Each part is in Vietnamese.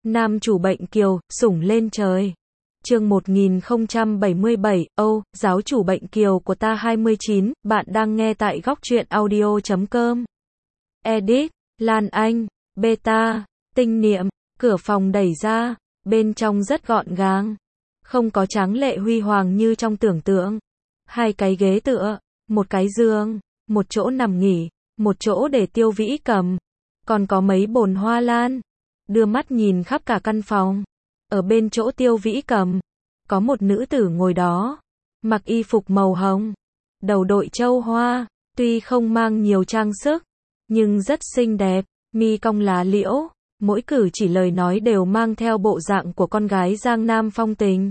Nam chủ bệnh kiều, sủng lên trời. Chương 1077, giáo chủ bệnh kiều của ta 29, bạn đang nghe tại góc truyện audio.com. Edit, Lan Anh, Beta, Tinh Niệm, cửa phòng đẩy ra, bên trong rất gọn gàng. Không có tráng lệ huy hoàng như trong tưởng tượng. Hai cái ghế tựa, một cái giường, một chỗ nằm nghỉ, một chỗ để Tiêu Vĩ cầm. Còn có mấy bồn hoa lan. Đưa mắt nhìn khắp cả căn phòng. Ở bên chỗ Tiêu Vĩ cầm, có một nữ tử ngồi đó, mặc y phục màu hồng, đầu đội châu hoa, tuy không mang nhiều trang sức, nhưng rất xinh đẹp, mi cong lá liễu, mỗi cử chỉ lời nói đều mang theo bộ dạng của con gái Giang Nam phong tình.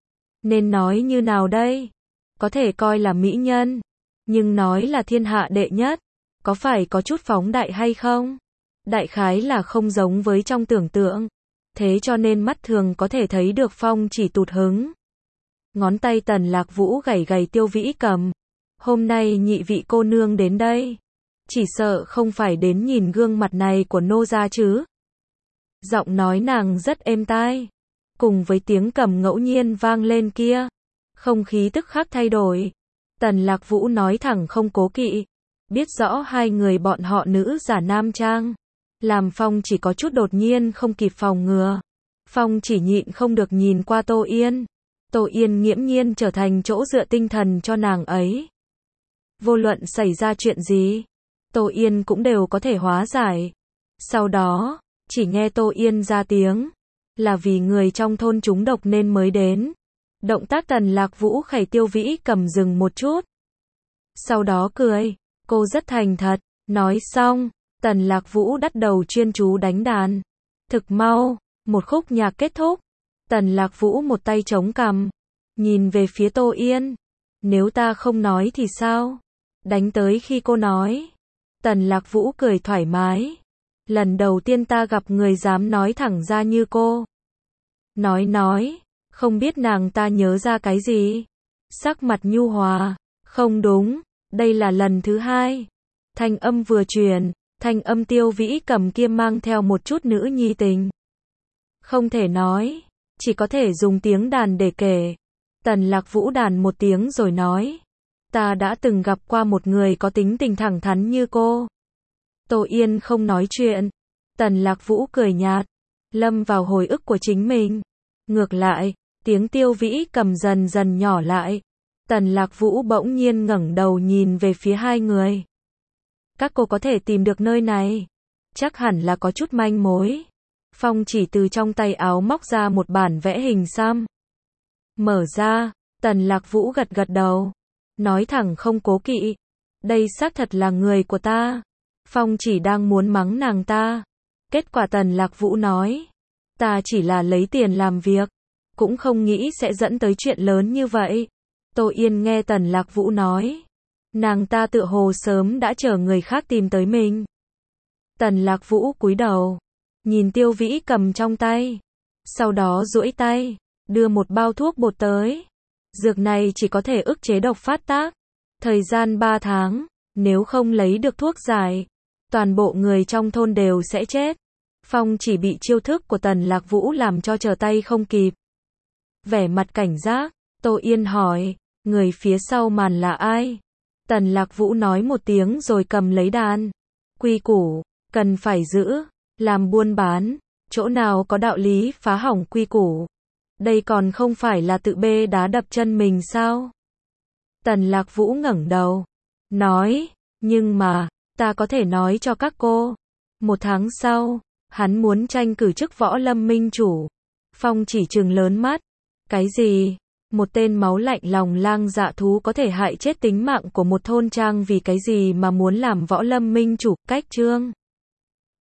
Nên nói như nào đây? Có thể coi là mỹ nhân, nhưng nói là thiên hạ đệ nhất, có phải có chút phóng đại hay không? Đại khái là không giống với trong tưởng tượng, thế cho nên mắt thường có thể thấy được phong chỉ tụt hứng. Ngón tay Tần Lạc Vũ gảy gảy Tiêu Vĩ cầm. Hôm nay nhị vị cô nương đến đây, chỉ sợ không phải đến nhìn gương mặt này của nô gia chứ. Giọng nói nàng rất êm tai, cùng với tiếng cầm ngẫu nhiên vang lên kia, không khí tức khắc thay đổi. Tần Lạc Vũ nói thẳng không cố kỵ, biết rõ hai người bọn họ nữ giả nam trang, làm Phong chỉ có chút đột nhiên không kịp phòng ngừa. Phong chỉ nhịn không được nhìn qua Tô Yên. Tô Yên nghiễm nhiên trở thành chỗ dựa tinh thần cho nàng ấy. Vô luận xảy ra chuyện gì, Tô Yên cũng đều có thể hóa giải. Sau đó, chỉ nghe Tô Yên ra tiếng, là vì người trong thôn trúng độc nên mới đến. Động tác Tần Lạc Vũ khẩy Tiêu Vĩ cầm dừng một chút. Sau đó cười, cô rất thành thật, nói xong, Tần Lạc Vũ bắt đầu chuyên chú đánh đàn. Thực mau, một khúc nhạc kết thúc. Tần Lạc Vũ một tay chống cằm, nhìn về phía Tô Yên. Nếu ta không nói thì sao? Đánh tới khi cô nói. Tần Lạc Vũ cười thoải mái. Lần đầu tiên ta gặp người dám nói thẳng ra như cô. Nói, không biết nàng ta nhớ ra cái gì? Sắc mặt nhu hòa, không đúng, đây là lần thứ hai. Thanh âm vừa truyền, thanh âm Tiêu Vĩ cầm kia mang theo một chút nữ nhi tình. Không thể nói, chỉ có thể dùng tiếng đàn để kể. Tần Lạc Vũ đàn một tiếng rồi nói, ta đã từng gặp qua một người có tính tình thẳng thắn như cô. Tô Yên không nói chuyện. Tần Lạc Vũ cười nhạt, lâm vào hồi ức của chính mình. Ngược lại, tiếng Tiêu Vĩ cầm dần dần nhỏ lại. Tần Lạc Vũ bỗng nhiên ngẩng đầu nhìn về phía hai người. Các cô có thể tìm được nơi này, chắc hẳn là có chút manh mối. Phong chỉ từ trong tay áo móc ra một bản vẽ hình xăm. Mở ra, Tần Lạc Vũ gật gật đầu, nói thẳng không cố kỵ, đây xác thật là người của ta. Phong chỉ đang muốn mắng nàng ta. Kết quả Tần Lạc Vũ nói, ta chỉ là lấy tiền làm việc, cũng không nghĩ sẽ dẫn tới chuyện lớn như vậy. Tô Yên nghe Tần Lạc Vũ nói, nàng ta tựa hồ sớm đã chờ người khác tìm tới mình. Tần Lạc Vũ cúi đầu, nhìn Tiêu Vĩ cầm trong tay, sau đó duỗi tay, đưa một bao thuốc bột tới. Dược này chỉ có thể ức chế độc phát tác, thời gian 3 tháng, nếu không lấy được thuốc giải, toàn bộ người trong thôn đều sẽ chết. Phong chỉ bị chiêu thức của Tần Lạc Vũ làm cho trở tay không kịp. Vẻ mặt cảnh giác, Tô Yên hỏi, người phía sau màn là ai? Tần Lạc Vũ nói một tiếng rồi cầm lấy đàn. Quy củ, cần phải giữ, làm buôn bán, chỗ nào có đạo lý phá hỏng quy củ. Đây còn không phải là tự bê đá đập chân mình sao? Tần Lạc Vũ ngẩng đầu, nói, nhưng mà, ta có thể nói cho các cô. 1 tháng sau, hắn muốn tranh cử chức võ lâm minh chủ. Phong chỉ trừng lớn mắt. Cái gì? Một tên máu lạnh lòng lang dạ thú có thể hại chết tính mạng của một thôn trang vì cái gì mà muốn làm võ lâm minh chủ? Cách chương